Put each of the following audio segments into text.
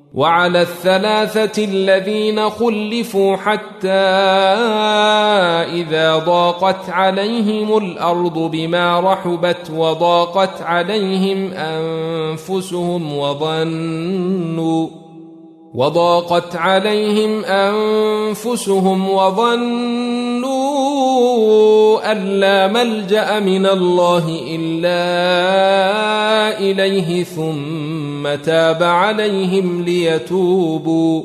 وعلى الثلاثة الذين خلفوا حتى إذا ضاقت عليهم الأرض بما رحبت وضاقت عليهم أنفسهم وظنوا أن لا ملجأ من الله إلا إليه ثم تاب عليهم ليتوبوا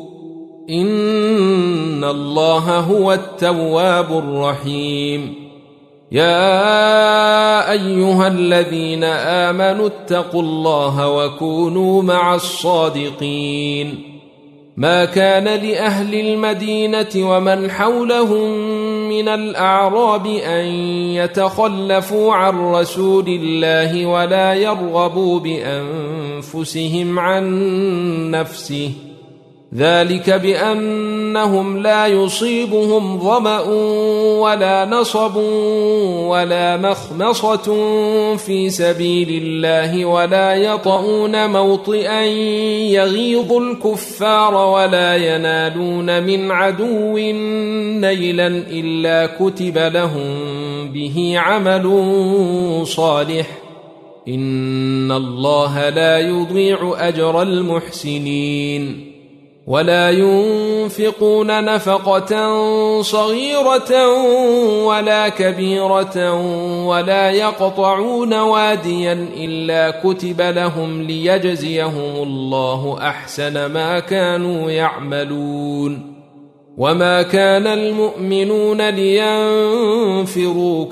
إن الله هو التواب الرحيم. يا أيها الذين آمنوا اتقوا الله وكونوا مع الصادقين. ما كان لأهل المدينة ومن حولهم من الأعراب أن يتخلفوا عن رسول الله ولا يرغبوا بأنفسهم عن نفسه، ذلك بأنهم لا يصيبهم ظمأ ولا نصب ولا مخمصة في سبيل الله ولا يطؤون موطئا يغيظ الكفار ولا ينالون من عدو نيلا إلا كتب لهم به عمل صالح إن الله لا يضيع أجر المحسنين. ولا ينفقون نفقة صغيرة ولا كبيرة ولا يقطعون واديا إلا كتب لهم ليجزيهم الله أحسن ما كانوا يعملون. وما كان المؤمنون لينفروا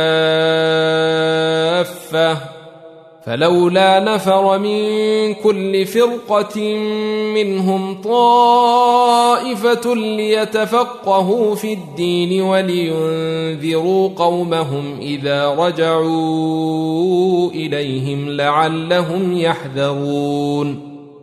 كافة فلولا نفر من كل فرقة منهم طائفة ليتفقهوا في الدين ولينذروا قومهم إذا رجعوا إليهم لعلهم يحذرون.